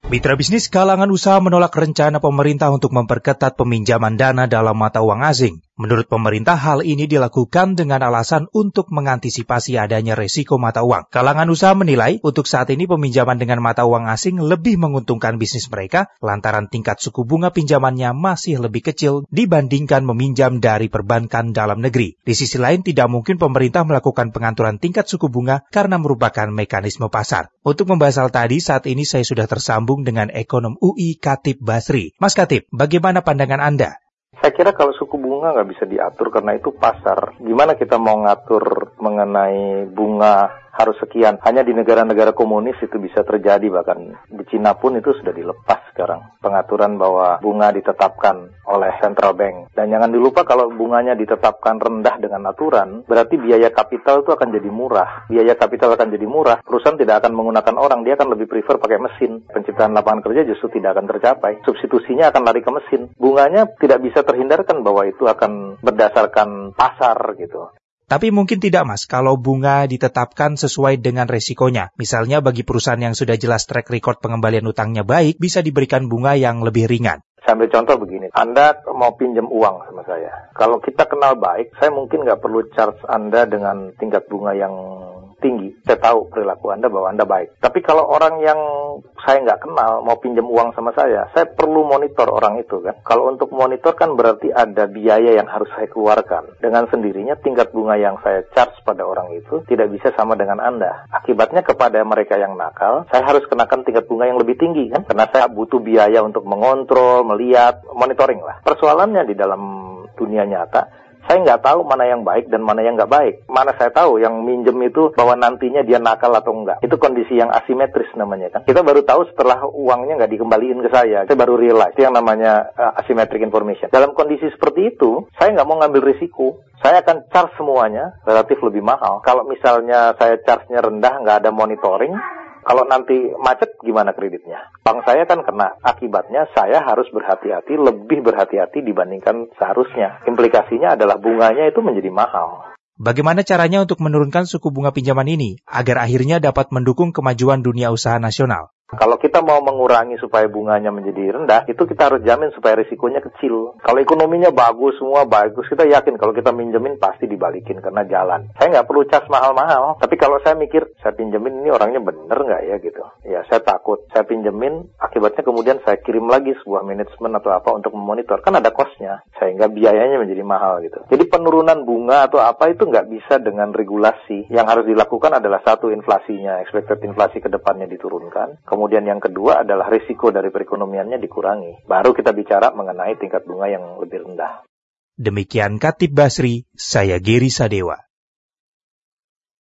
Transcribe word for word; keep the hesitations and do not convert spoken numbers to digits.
Mitra bisnis kalangan usaha menolak rencana pemerintah untuk memperketat peminjaman dana dalam mata uang asing. Menurut pemerintah, hal ini dilakukan dengan alasan untuk mengantisipasi adanya resiko mata uang. Kalangan usaha menilai untuk saat ini peminjaman dengan mata uang asing lebih menguntungkan bisnis mereka lantaran tingkat suku bunga pinjamannya masih lebih kecil dibandingkan meminjam dari perbankan dalam negeri. Di sisi lain, tidak mungkin pemerintah melakukan pengaturan tingkat suku bunga karena merupakan mekanisme pasar. Untuk membahas hal tadi, saat ini saya sudah tersambung dengan ekonom U I Khatib Basri. Mas Khatib, bagaimana pandangan Anda? Saya kira kalau suku bunga nggak bisa diatur karena itu pasar. Gimana kita mau ngatur mengenai bunga harus sekian? Hanya di negara-negara komunis itu bisa terjadi, bahkan di Cina pun itu sudah dilepas sekarang. Pengaturan bahwa bunga ditetapkan oleh central bank. Dan jangan dilupa kalau bunganya ditetapkan rendah dengan aturan, berarti biaya kapital itu akan jadi murah. Biaya kapital akan jadi murah, perusahaan tidak akan menggunakan orang, dia akan lebih prefer pakai mesin. Penciptaan lapangan kerja justru tidak akan tercapai. Substitusinya akan lari ke mesin. Bunganya tidak bisa terhindarkan bahwa itu akan berdasarkan pasar gitu. Tapi mungkin tidak, Mas, kalau bunga ditetapkan sesuai dengan resikonya. Misalnya bagi perusahaan yang sudah jelas track record pengembalian utangnya baik, bisa diberikan bunga yang lebih ringan. Saya ambil contoh begini, Anda mau pinjam uang sama saya. Kalau kita kenal baik, saya mungkin nggak perlu charge Anda dengan tingkat bunga yang tinggi. Saya tahu perilaku Anda bahwa Anda baik. Tapi kalau orang yang saya nggak kenal mau pinjam uang sama saya, saya perlu monitor orang itu kan. Kalau untuk monitor kan berarti ada biaya yang harus saya keluarkan. Dengan sendirinya tingkat bunga yang saya charge pada orang itu tidak bisa sama dengan Anda. Akibatnya kepada mereka yang nakal, saya harus kenakan tingkat bunga yang lebih tinggi kan. Karena saya butuh biaya untuk mengontrol, melihat, monitoring lah. Persoalannya di dalam dunia nyata, saya nggak tahu mana yang baik dan mana yang nggak baik. Mana saya tahu yang minjem itu bahwa nantinya dia nakal atau enggak. Itu kondisi yang asimetris namanya kan. Kita baru tahu setelah uangnya nggak dikembaliin ke saya. Saya baru realize. Itu yang namanya uh, asymmetric information. Dalam kondisi seperti itu, saya nggak mau ngambil risiko. Saya akan charge semuanya relatif lebih mahal. Kalau misalnya saya charge-nya rendah, nggak ada monitoring, kalau nanti macet gimana kreditnya? Bank saya kan kena. Akibatnya saya harus berhati-hati, lebih berhati-hati dibandingkan seharusnya. Implikasinya adalah bunganya itu menjadi mahal. Bagaimana caranya untuk menurunkan suku bunga pinjaman ini agar akhirnya dapat mendukung kemajuan dunia usaha nasional? Kalau kita mau mengurangi supaya bunganya menjadi rendah, itu kita harus jamin supaya risikonya kecil. Kalau ekonominya bagus, semua bagus, kita yakin kalau kita minjemin pasti dibalikin karena jalan. Saya nggak perlu cas mahal-mahal. Tapi kalau saya mikir, saya pinjemin ini orangnya bener nggak ya gitu. Ya saya takut, saya pinjemin, akibatnya kemudian saya kirim lagi sebuah manajemen atau apa untuk memonitor. Kan ada cost-nya, sehingga biayanya menjadi mahal gitu. Jadi penurunan bunga atau apa itu nggak bisa dengan regulasi. Yang harus dilakukan adalah satu, inflasinya, expected inflasi ke depannya diturunkan. Kemudian yang kedua adalah risiko dari perekonomiannya dikurangi. Baru kita bicara mengenai tingkat bunga yang lebih rendah. Demikian Khatib Basri, saya Geri Sadewa.